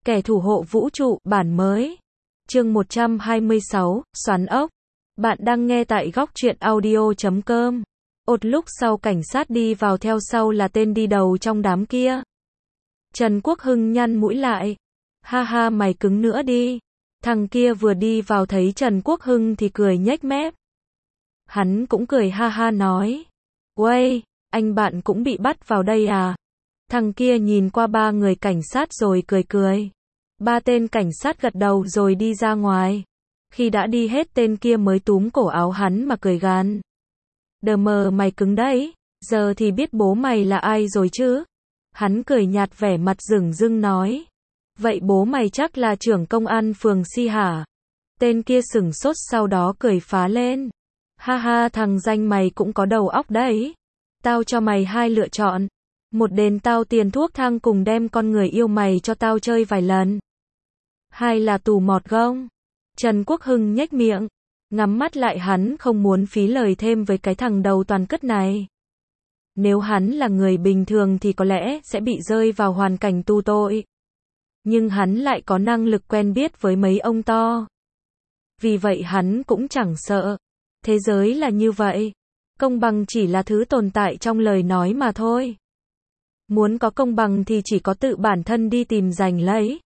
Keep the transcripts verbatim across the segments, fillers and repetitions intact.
Kẻ thủ hộ vũ trụ, bản mới. Chương một trăm hai mươi sáu, xoắn ốc. Bạn đang nghe tại góc truyện audio chấm com. Một lúc sau cảnh sát đi vào theo sau là tên đi đầu trong đám kia. Trần Quốc Hưng nhăn mũi lại. Ha ha, mày cứng nữa đi. Thằng kia vừa đi vào thấy Trần Quốc Hưng thì cười nhếch mép. Hắn cũng cười ha ha nói. Uây, anh bạn cũng bị bắt vào đây à? Thằng kia nhìn qua ba người cảnh sát rồi cười cười. Ba tên cảnh sát gật đầu rồi đi ra ngoài. Khi đã đi hết tên kia mới túm cổ áo hắn mà cười gằn. Đờ mờ, mày cứng đấy, giờ thì biết bố mày là ai rồi chứ? Hắn cười nhạt vẻ mặt dửng dưng nói. Vậy bố mày chắc là trưởng công an phường Si hả? Tên kia sửng sốt sau đó cười phá lên. Ha ha, thằng danh mày cũng có đầu óc đấy. Tao cho mày hai lựa chọn. Một, đền tao tiền thuốc thang cùng đem con người yêu mày cho tao chơi vài lần. Hai là tù mọt gông. Trần Quốc Hưng nhếch miệng, ngắm mắt lại, hắn không muốn phí lời thêm với cái thằng đầu toàn cất này. Nếu hắn là người bình thường thì có lẽ sẽ bị rơi vào hoàn cảnh tù tội. Nhưng hắn lại có năng lực quen biết với mấy ông to. Vì vậy hắn cũng chẳng sợ. Thế giới là như vậy. Công bằng chỉ là thứ tồn tại trong lời nói mà thôi. Muốn có công bằng thì chỉ có tự bản thân đi tìm giành lấy.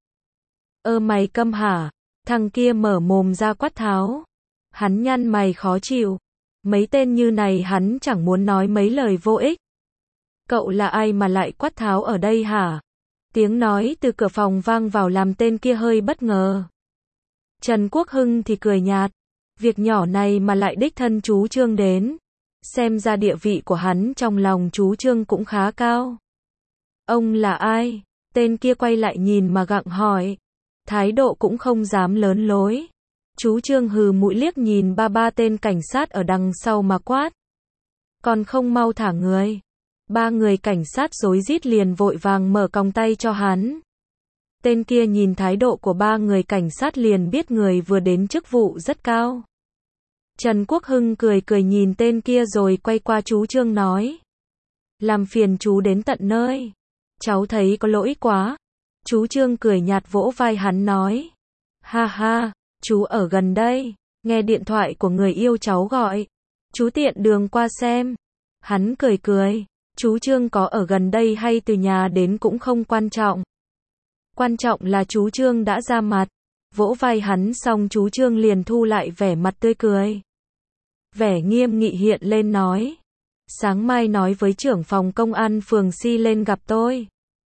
Ơ mày câm hả? Thằng kia mở mồm ra quát tháo. Hắn nhăn mày khó chịu. Mấy tên như này hắn chẳng muốn nói mấy lời vô ích. Cậu là ai mà lại quát tháo ở đây hả? Tiếng nói từ cửa phòng vang vào làm tên kia hơi bất ngờ. Trần Quốc Hưng thì cười nhạt. Việc nhỏ này mà lại đích thân chú Trương đến. Xem ra địa vị của hắn trong lòng chú Trương cũng khá cao. Ông là ai? Tên kia quay lại nhìn mà gặng hỏi. Thái độ cũng không dám lớn lối. Chú Trương hừ mũi liếc nhìn ba ba tên cảnh sát ở đằng sau mà quát. Còn không mau thả người. Ba người cảnh sát rối rít liền vội vàng mở còng tay cho hắn. Tên kia nhìn thái độ của ba người cảnh sát liền biết người vừa đến chức vụ rất cao. Trần Quốc Hưng cười cười nhìn tên kia rồi quay qua chú Trương nói. Làm phiền chú đến tận nơi. Cháu thấy có lỗi quá. Chú Trương cười nhạt vỗ vai hắn nói. Ha ha, chú ở gần đây. Nghe điện thoại của người yêu cháu gọi. Chú tiện đường qua xem. Hắn cười cười. Chú Trương có ở gần đây hay từ nhà đến cũng không quan trọng. Quan trọng là chú Trương đã ra mặt. Vỗ vai hắn xong chú Trương liền thu lại vẻ mặt tươi cười. Vẻ nghiêm nghị hiện lên nói. Sáng mai nói với trưởng phòng công an phường Si lên gặp tôi.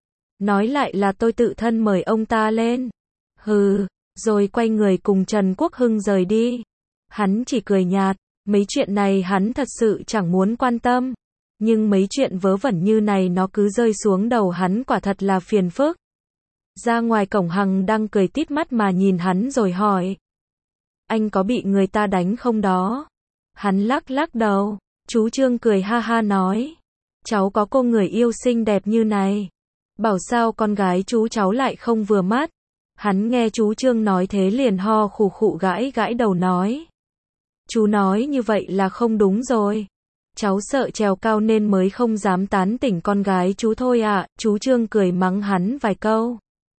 Nói lại là tôi tự thân mời ông ta lên. Hừ, rồi quay người cùng Trần Quốc Hưng rời đi. Hắn chỉ cười nhạt, mấy chuyện này hắn thật sự chẳng muốn quan tâm. Nhưng mấy chuyện vớ vẩn như này nó cứ rơi xuống đầu hắn quả thật là phiền phức. Ra ngoài cổng Hằng đang cười tít mắt mà nhìn hắn rồi hỏi. Anh có bị người ta đánh không đó? Hắn lắc lắc đầu, chú Trương cười ha ha nói. Cháu có cô người yêu xinh đẹp như này. Bảo sao con gái chú cháu lại không vừa mắt. Hắn nghe chú Trương nói thế liền ho khủ khụ gãi gãi đầu nói. Chú nói như vậy là không đúng rồi. Cháu sợ trèo cao nên mới không dám tán tỉnh con gái chú thôi ạ. À. Chú Trương cười mắng hắn vài câu.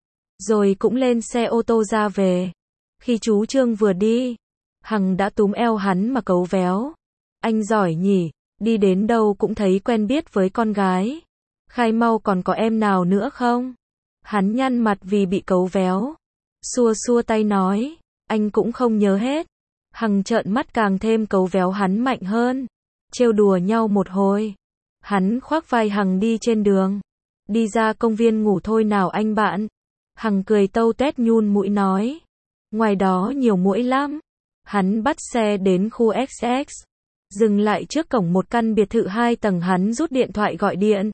Rồi cũng lên xe ô tô ra về. Khi chú Trương vừa đi, Hằng đã túm eo hắn mà cấu véo. Anh giỏi nhỉ, đi đến đâu cũng thấy quen biết với con gái. Khai mau còn có em nào nữa không? Hắn nhăn mặt vì bị cấu véo. Xua xua tay nói, anh cũng không nhớ hết. Hằng trợn mắt càng thêm cấu véo hắn mạnh hơn. Trêu đùa nhau một hồi. Hắn khoác vai Hằng đi trên đường. Đi ra công viên ngủ thôi nào anh bạn. Hằng cười tâu tuét nhun mũi nói. Ngoài đó nhiều muỗi lắm. Hắn bắt xe đến khu ích ích. Dừng lại trước cổng một căn biệt thự hai tầng, hắn rút điện thoại gọi điện.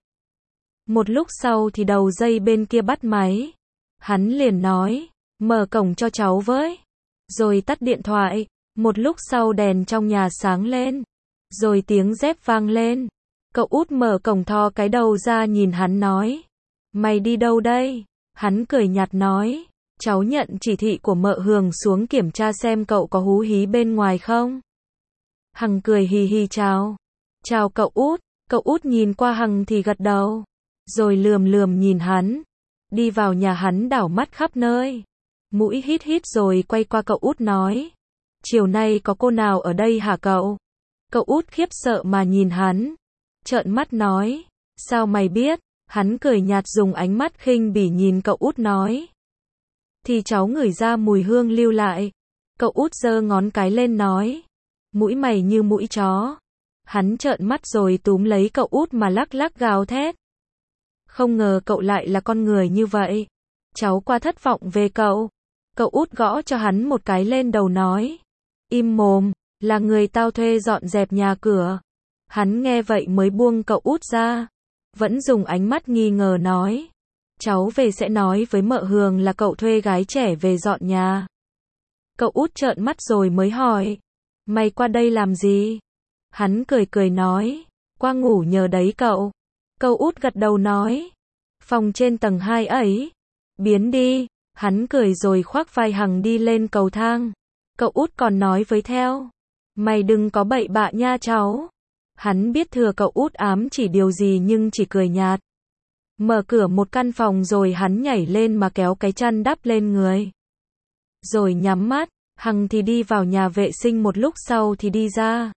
Một lúc sau thì đầu dây bên kia bắt máy. Hắn liền nói, mở cổng cho cháu với. Rồi tắt điện thoại. Một lúc sau đèn trong nhà sáng lên. Rồi tiếng dép vang lên. Cậu út mở cổng thò cái đầu ra nhìn hắn nói. Mày đi đâu đây? Hắn cười nhạt nói. Cháu nhận chỉ thị của mợ Hường xuống kiểm tra xem cậu có hú hí bên ngoài không? Hằng cười hì hì chào. Chào cậu út. Cậu út nhìn qua Hằng thì gật đầu. Rồi lườm lườm nhìn hắn. đi vào nhà hắn đảo mắt khắp nơi. Mũi hít hít rồi quay qua cậu út nói. Chiều nay có cô nào ở đây hả cậu? Cậu út khiếp sợ mà nhìn hắn. Trợn mắt nói. Sao mày biết? Hắn cười nhạt dùng ánh mắt khinh bỉ nhìn cậu út nói. Thì cháu ngửi ra mùi hương lưu lại. Cậu út giơ ngón cái lên nói. Mũi mày như mũi chó. Hắn trợn mắt rồi túm lấy cậu út mà lắc lắc gào thét. Không ngờ cậu lại là con người như vậy. Cháu qua thất vọng về cậu. Cậu út gõ cho hắn một cái lên đầu nói. Im mồm, là người tao thuê dọn dẹp nhà cửa. Hắn nghe vậy mới buông cậu út ra. Vẫn dùng ánh mắt nghi ngờ nói. Cháu về sẽ nói với mợ Hường là cậu thuê gái trẻ về dọn nhà. Cậu út trợn mắt rồi mới hỏi. Mày qua đây làm gì? Hắn cười cười nói. Qua ngủ nhờ đấy cậu. Cậu út gật đầu nói. Phòng trên tầng hai ấy. Biến đi. Hắn cười rồi khoác vai Hằng đi lên cầu thang. Cậu út còn nói với theo. Mày đừng có bậy bạ nha cháu. Hắn biết thừa cậu út ám chỉ điều gì nhưng chỉ cười nhạt. Mở cửa một căn phòng rồi hắn nhảy lên mà kéo cái chăn đắp lên người. Rồi nhắm mắt, Hằng thì đi vào nhà vệ sinh một lúc sau thì đi ra.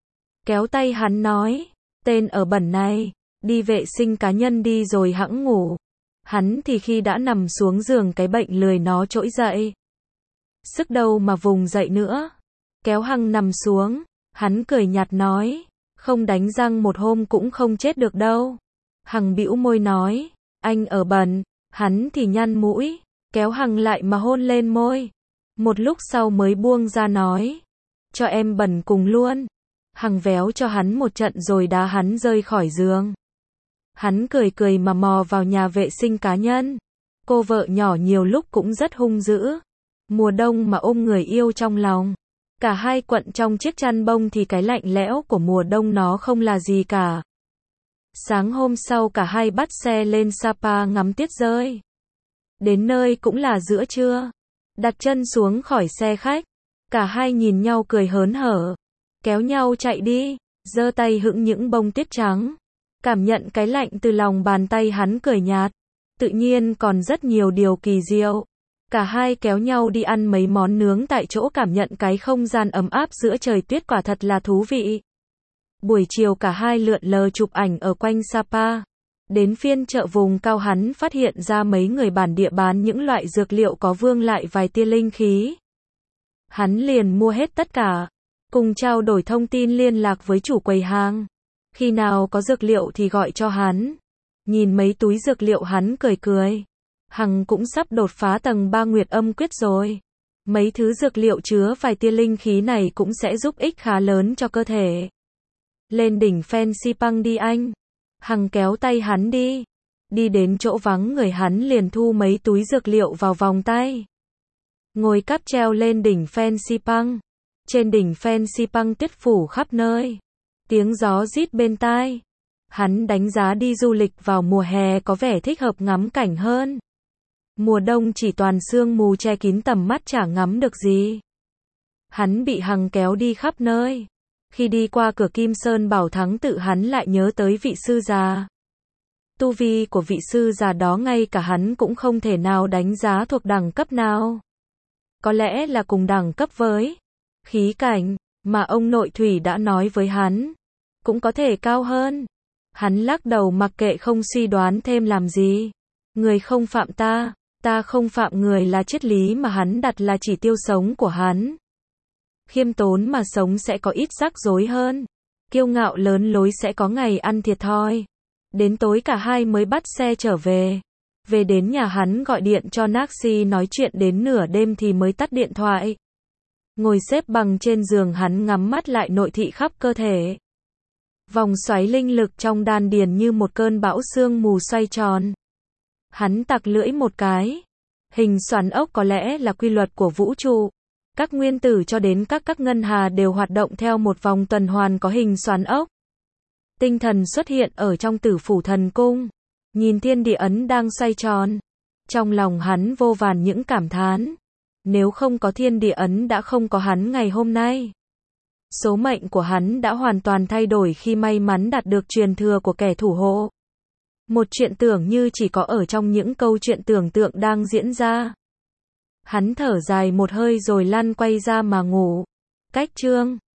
Kéo tay hắn nói, tên ở bẩn này, đi vệ sinh cá nhân đi rồi hẵng ngủ. Hắn thì khi đã nằm xuống giường cái bệnh lười nó trỗi dậy. Sức đâu mà vùng dậy nữa. Kéo Hằng nằm xuống, hắn cười nhạt nói, không đánh răng một hôm cũng không chết được đâu. Hằng bĩu môi nói, anh ở bẩn, hắn thì nhăn mũi, kéo Hằng lại mà hôn lên môi. Một lúc sau mới buông ra nói, cho em bẩn cùng luôn. Hằng véo cho hắn một trận rồi đá hắn rơi khỏi giường. Hắn cười cười mà mò vào nhà vệ sinh cá nhân. Cô vợ nhỏ nhiều lúc cũng rất hung dữ. Mùa đông mà ôm người yêu trong lòng. Cả hai quận trong chiếc chăn bông thì cái lạnh lẽo của mùa đông nó không là gì cả. Sáng hôm sau cả hai bắt xe lên Sapa ngắm tuyết rơi. Đến nơi cũng là giữa trưa. Đặt chân xuống khỏi xe khách. Cả hai nhìn nhau cười hớn hở. Kéo nhau chạy đi. Giơ tay hững những bông tuyết trắng. Cảm nhận cái lạnh từ lòng bàn tay hắn cười nhạt. Tự nhiên còn rất nhiều điều kỳ diệu. Cả hai kéo nhau đi ăn mấy món nướng tại chỗ cảm nhận cái không gian ấm áp giữa trời tuyết quả thật là thú vị. Buổi chiều cả hai lượn lờ chụp ảnh ở quanh Sapa. Đến phiên chợ vùng cao hắn phát hiện ra mấy người bản địa bán những loại dược liệu có vương lại vài tia linh khí. Hắn liền mua hết tất cả. Cùng trao đổi thông tin liên lạc với chủ quầy hàng. Khi nào có dược liệu thì gọi cho hắn. Nhìn mấy túi dược liệu hắn cười cười. Hằng cũng sắp đột phá tầng ba Nguyệt Âm Quyết rồi. Mấy thứ dược liệu chứa vài tia linh khí này cũng sẽ giúp ích khá lớn cho cơ thể. Lên đỉnh Phan Xipang đi anh. Hằng kéo tay hắn đi. Đi đến chỗ vắng người hắn liền thu mấy túi dược liệu vào vòng tay. Ngồi cáp treo lên đỉnh Phan Xipang. Trên đỉnh Phan Xipang tuyết phủ khắp nơi. Tiếng gió rít bên tai. Hắn đánh giá đi du lịch vào mùa hè có vẻ thích hợp ngắm cảnh hơn. Mùa đông chỉ toàn sương mù che kín tầm mắt chả ngắm được gì. Hắn bị Hằng kéo đi khắp nơi. Khi đi qua cửa Kim Sơn Bảo Thắng tự hắn lại nhớ tới vị sư già. Tu vi của vị sư già đó ngay cả hắn cũng không thể nào đánh giá thuộc đẳng cấp nào. Có lẽ là cùng đẳng cấp với khí cảnh mà ông nội Thủy đã nói với hắn. Cũng có thể cao hơn. Hắn lắc đầu mặc kệ không suy đoán thêm làm gì. Người không phạm ta, ta không phạm người là triết lý mà hắn đặt là chỉ tiêu sống của hắn. Khiêm tốn mà sống sẽ có ít rắc rối hơn. Kiêu ngạo lớn lối sẽ có ngày ăn thiệt thòi. Đến tối cả hai mới bắt xe trở về. Về đến nhà hắn gọi điện cho Naxi nói chuyện đến nửa đêm thì mới tắt điện thoại. Ngồi xếp bằng trên giường hắn ngắm mắt lại nội thị khắp cơ thể. Vòng xoáy linh lực trong đan điền như một cơn bão sương mù xoay tròn. Hắn tặc lưỡi một cái. Hình xoắn ốc có lẽ là quy luật của vũ trụ. Các nguyên tử cho đến các các ngân hà đều hoạt động theo một vòng tuần hoàn có hình xoắn ốc. Tinh thần xuất hiện ở trong tử phủ thần cung. Nhìn thiên địa ấn đang xoay tròn. Trong lòng hắn vô vàn những cảm thán. Nếu không có thiên địa ấn đã không có hắn ngày hôm nay. Số mệnh của hắn đã hoàn toàn thay đổi khi may mắn đạt được truyền thừa của kẻ thủ hộ. Một chuyện tưởng như chỉ có ở trong những câu chuyện tưởng tượng đang diễn ra. Hắn thở dài một hơi rồi lăn quay ra mà ngủ. Cách chương